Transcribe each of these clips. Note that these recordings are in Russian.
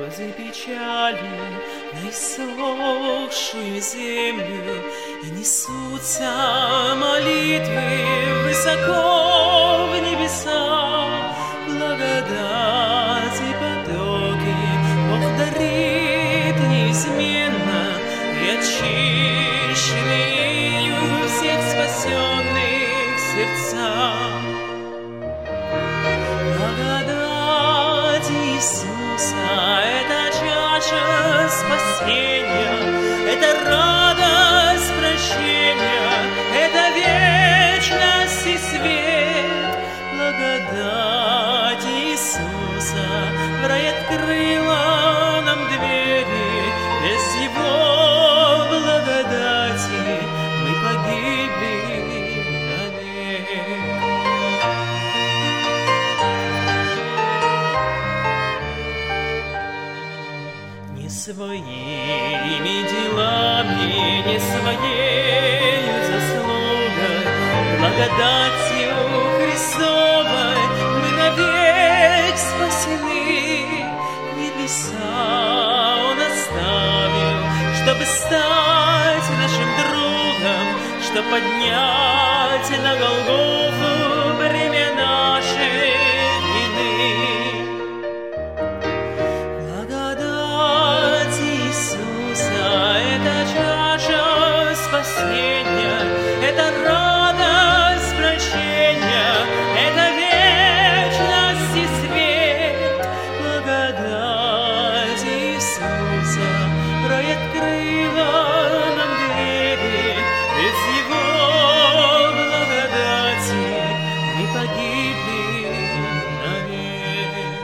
слезы печали на иссохшую землю, и несутся молитвы высоко в небеса. Благодати потоки Бог дарит неизменно, и очищенные всех спасенных сердца. Благодать Иисуса — это чаша спасения, это радость прощения, это вечность и свет. Благодать Иисуса в рай открыла нам двери, без Его благодати мы погибли навек. Не своими делами, не своей заслугой, благодатью Христовой мы навек спасены. Небеса Он оставил, чтобы стать нашим другом, чтобы поднять на Голгофу бремя нашей вины. Благодать Иисуса — это чаша спасения, это радость прощения, это вечность и свет. Благодать Иисуса в рай открыла нам двери, без Его благодати мы погибли навек.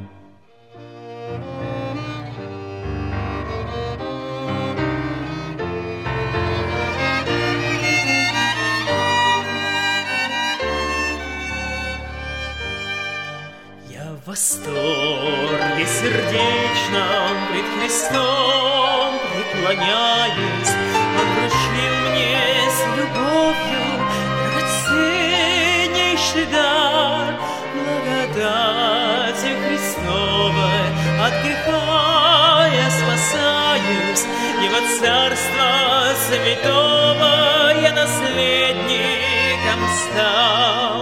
Я в восторге сердечном пред Христом преклоняюсь. Он вручил мне с любовью драгоценнейший дар. Благодатью Христовой от греха я спасаюсь, и во Царство Святого я наследником стал.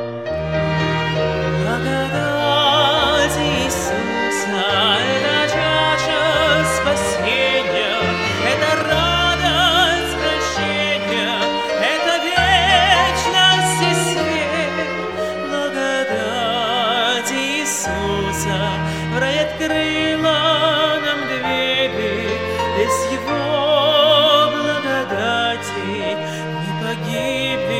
Благодать Иисуса — это чаша спасения, это радость прощения, это вечность и свет. Благодать Иисуса в рай открыла нам двери, без Его благодати мы погибли